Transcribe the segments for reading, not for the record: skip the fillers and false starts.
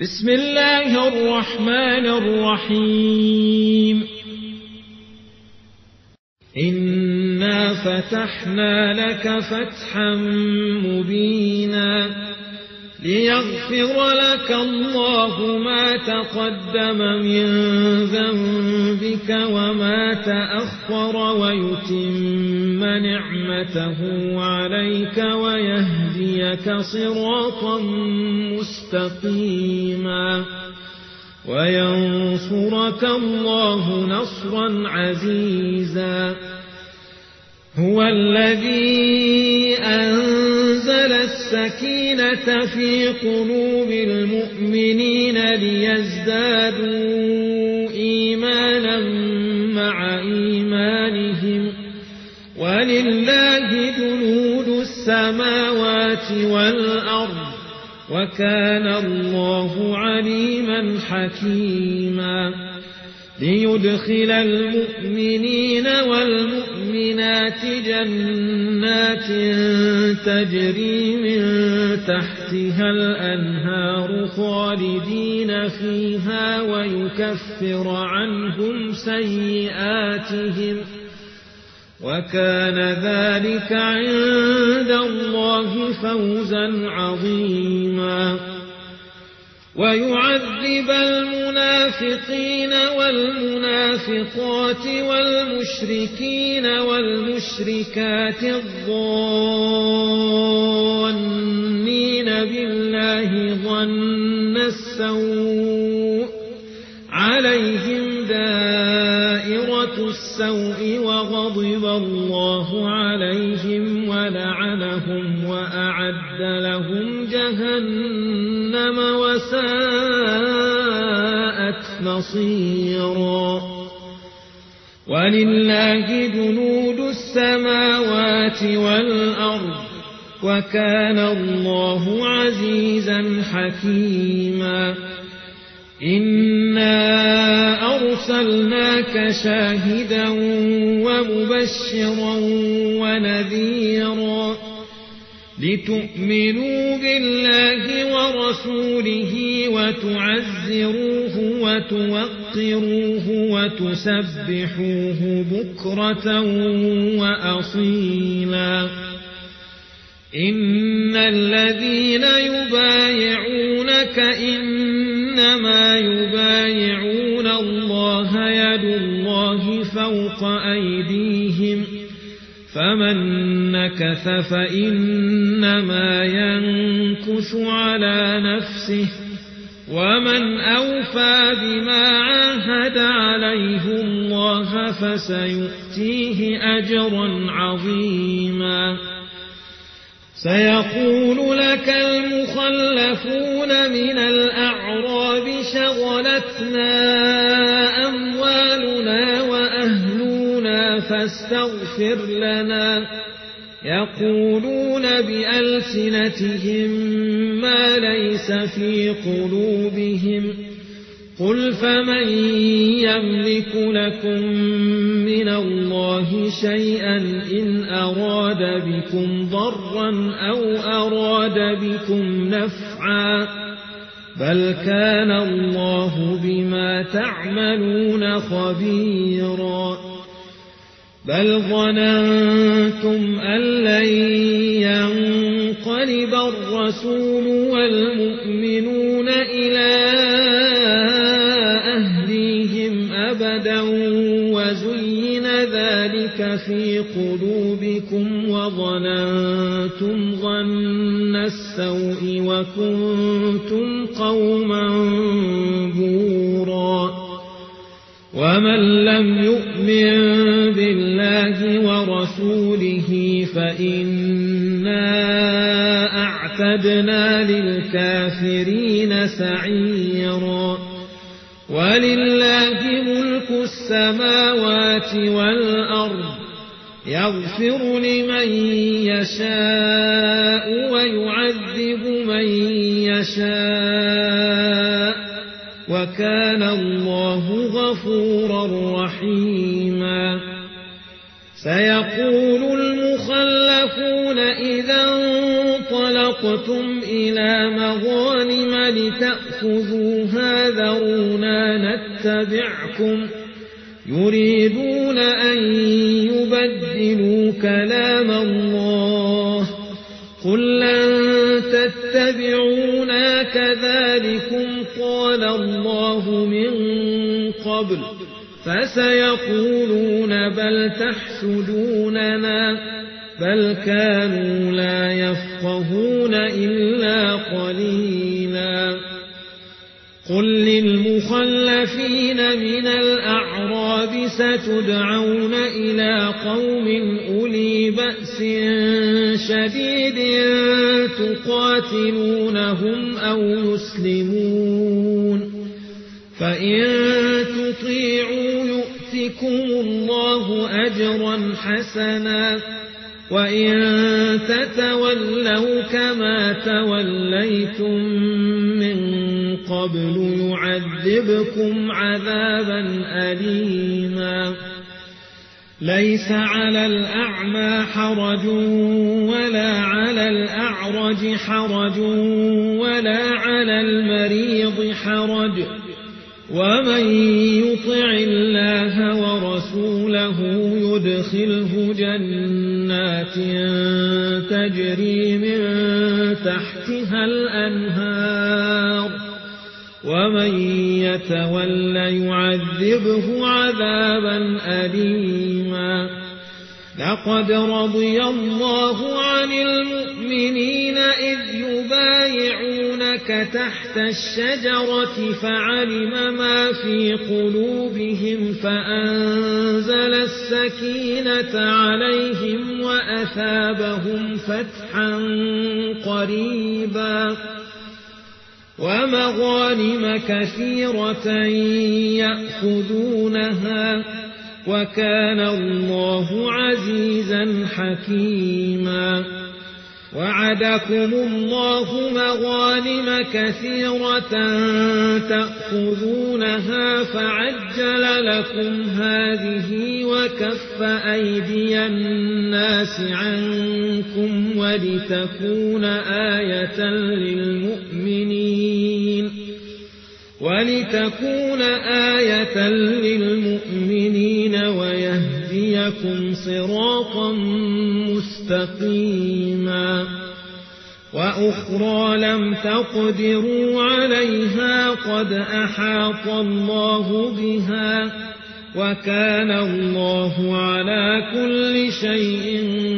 بسم الله الرحمن الرحيم إنا فتحنا لك فتحا مبينا ليغفر لك الله ما تقدم من ذنبك وما تأخر ويتم نعمته عليك ويهديك صراطا مستقيما وينصرك الله نصرا عزيزا هو الذي أنزل السكينة في قلوب المؤمنين ليزدادوا إيمانا مع إيمانهم ولله جنود السماوات والأرض وكان الله عليما حكيما ليدخل المؤمنين والمؤمنات جنات تجري من تحتها الأنهار خالدين فيها ويكفر عنهم سيئاتهم وكان ذلك عند الله فوزا عظيما ويعذب المنافقين والمنافقات والمشركين والمشركات الظانين بالله ظن السوء عليهم دائرة السوء وغضب الله عليهم ولعنهم وأعد لهم جهنم وساءت مصيرا ولله جنود السماوات والأرض وكان الله عزيزا حكيما إنا أرسلناك شاهدا ومبشرا ونذيرا لتؤمنوا بالله ورسوله وتعزروه وتوقروه وتسبحوه بكرة وأصيلا إن الذين يبايعونك إنما يبايعون الله يد الله فوق أيديهم فمن نكث فإنما ينكث على نفسه ومن أوفى بما عاهد عليه الله فسيؤتيه أجرا عظيما سيقول لك المخلفون من الأعراب شغلتنا أموالنا وأهلنا فاستغفر لنا يقولون بألسنتهم ما ليس في قلوبهم قل فمن يملك لكم من الله شيئا إن أراد بكم ضرا أو أراد بكم نفعا بل كان الله بما تعملون خبيرا بل ظننتم أن لن ينقلب الرسول والمؤمنون إلى أهليهم أبدا وزين ذلك في قلوبكم وظننتم ظن السوء وكنتم قوما بورا ومن لم يؤمن بالله ورسوله فإنا أعتدنا للكافرين سعيرا ولله ملك السماوات والأرض يغفر لمن يشاء ويعذب من يشاء وكان الله غفورا رحيما سيقول المخلفون إذا انطلقتم إلى مغانم لتأخذوها خذوها ذرونا نتبعكم يريدون أن يبدلوا كلام الله قل لن تتبعونا كذلكم قال الله من قبل فسيقولون بل تحسدوننا بل كانوا لا يفقهون إلا قليلا قل للمخلفين من الأعراب ستدعون إلى قوم أولي بأس شديد تقاتلونهم أو يسلمون فإن تطيعوا يؤتكم الله أجرا حسنا وإن تتولوا كما توليتم من قبل يعذبكم عذابا أليما ليس على الأعمى حرج ولا على الأعرج حرج ولا على المريض حرج ومن يطع الله ورسوله يدخله جنات تجري من تحتها الأنهار ومن يتول يعذبه عذابا أليما لقد رضي الله عن المؤمنين إذ يبايعونك تحت الشجرة فعلم ما في قلوبهم فأنزل السكينة عليهم وأثابهم فتحا قريبا ومغانم كثيرة يأخذونها وكان الله عزيزا حكيما وعدكم الله مغانم كثيرة تأخذونها فعجل لكم هذه وكف أيدي الناس عنكم ولتكون آية للمؤمنين ويهديكم صراطا مستقيما وأخرى لم تقدروا عليها قد أحاط الله بها وكان الله على كل شيء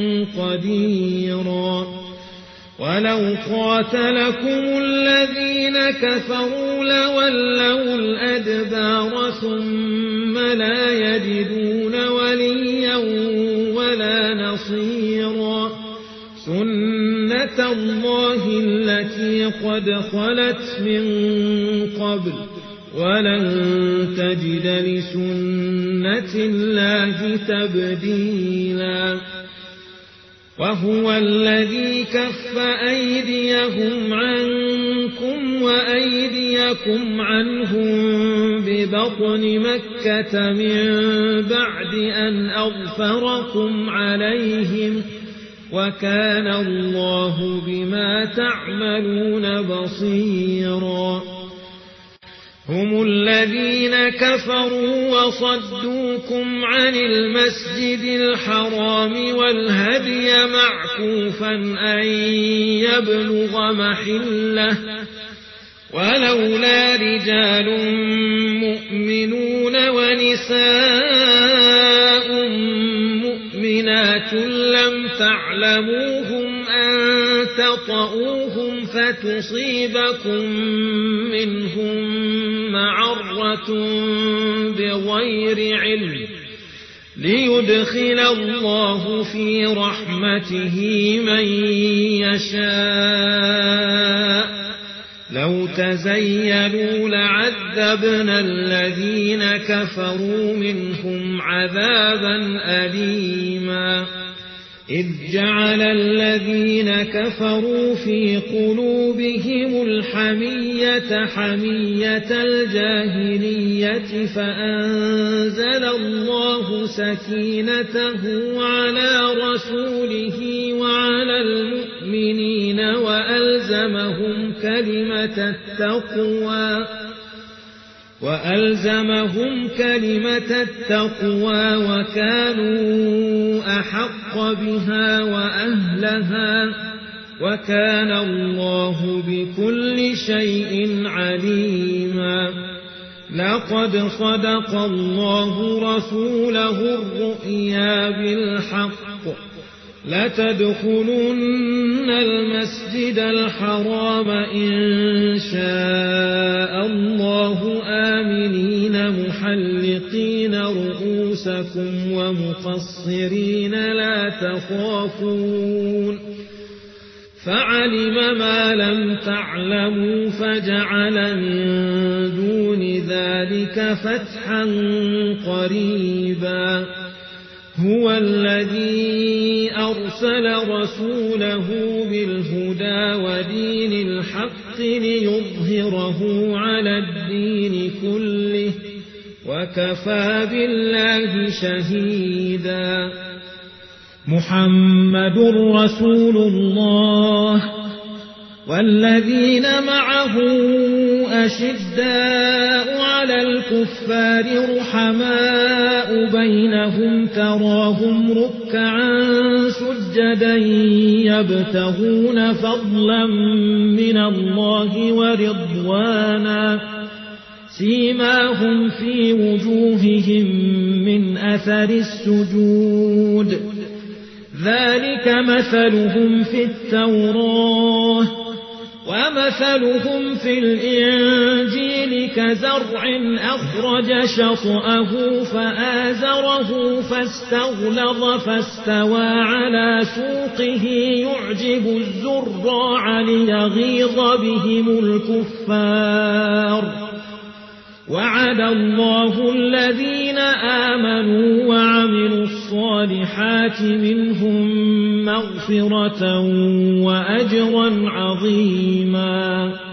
قديرا ولو قاتلكم الذين كفروا لولوا الأدبار ثم لا يجدون وليا ولا نصيرا سنة الله التي قد خلت من قبل ولن تجد لسنة الله تبديلا وهو الذي كف أيديهم عنكم وأيديكم عنهم ببطن مكة من بعد أن أظفركم عليهم وكان الله بما تعملون بصيرا هم الذين كفروا وصدوكم عن المسجد الحرام والهدي معكوفا أن يبلغ محله ولولا رجال مؤمنون ونساء مؤمنات لم تعلموهم أن تطؤوهم فتصيبكم منهم معرة بغير علم ليدخل الله في رحمته من يشاء لو تزيلوا لعذبنا الذين كفروا منهم عذابا أليما إذ جعل الذين كفروا في قلوبهم الحمية حمية الجاهلية فأنزل الله سكينته على رسوله وعلى المؤمنين وألزمهم كلمة التقوى وكانوا أحق بها وأهلها وكان الله بكل شيء عليما. لقد صدق الله رسوله الرؤيا بالحق لتدخلن المسجد الحرام إن شاء الله آمنين محلقين رؤوسكم ومقصرين لا تخافون فعلم ما لم تعلموا فجعل من دون ذلك فتحا قريبا. هو الذي أرسل رسوله بالهدى ودين الحق ليظهره على الدين كله وكفى بالله شهيدا. محمد رسول الله والذين معه أشداء على الكفار رحماء بينهم تراهم ركعا سجدا يبتغون فضلا من الله ورضوانا سيماهم في وجوههم من أثر السجود ذلك مثلهم في التوراة ومثلهم في الإنجيل كزرع أخرج شطأه فآزره فاستغلظ فاستوى على سوقه يعجب الزراع ليغيظ بهم الكفار. وعد الله الذين آمنوا وعملوا الصالحات منهم مغفرة وأجرا عظيما.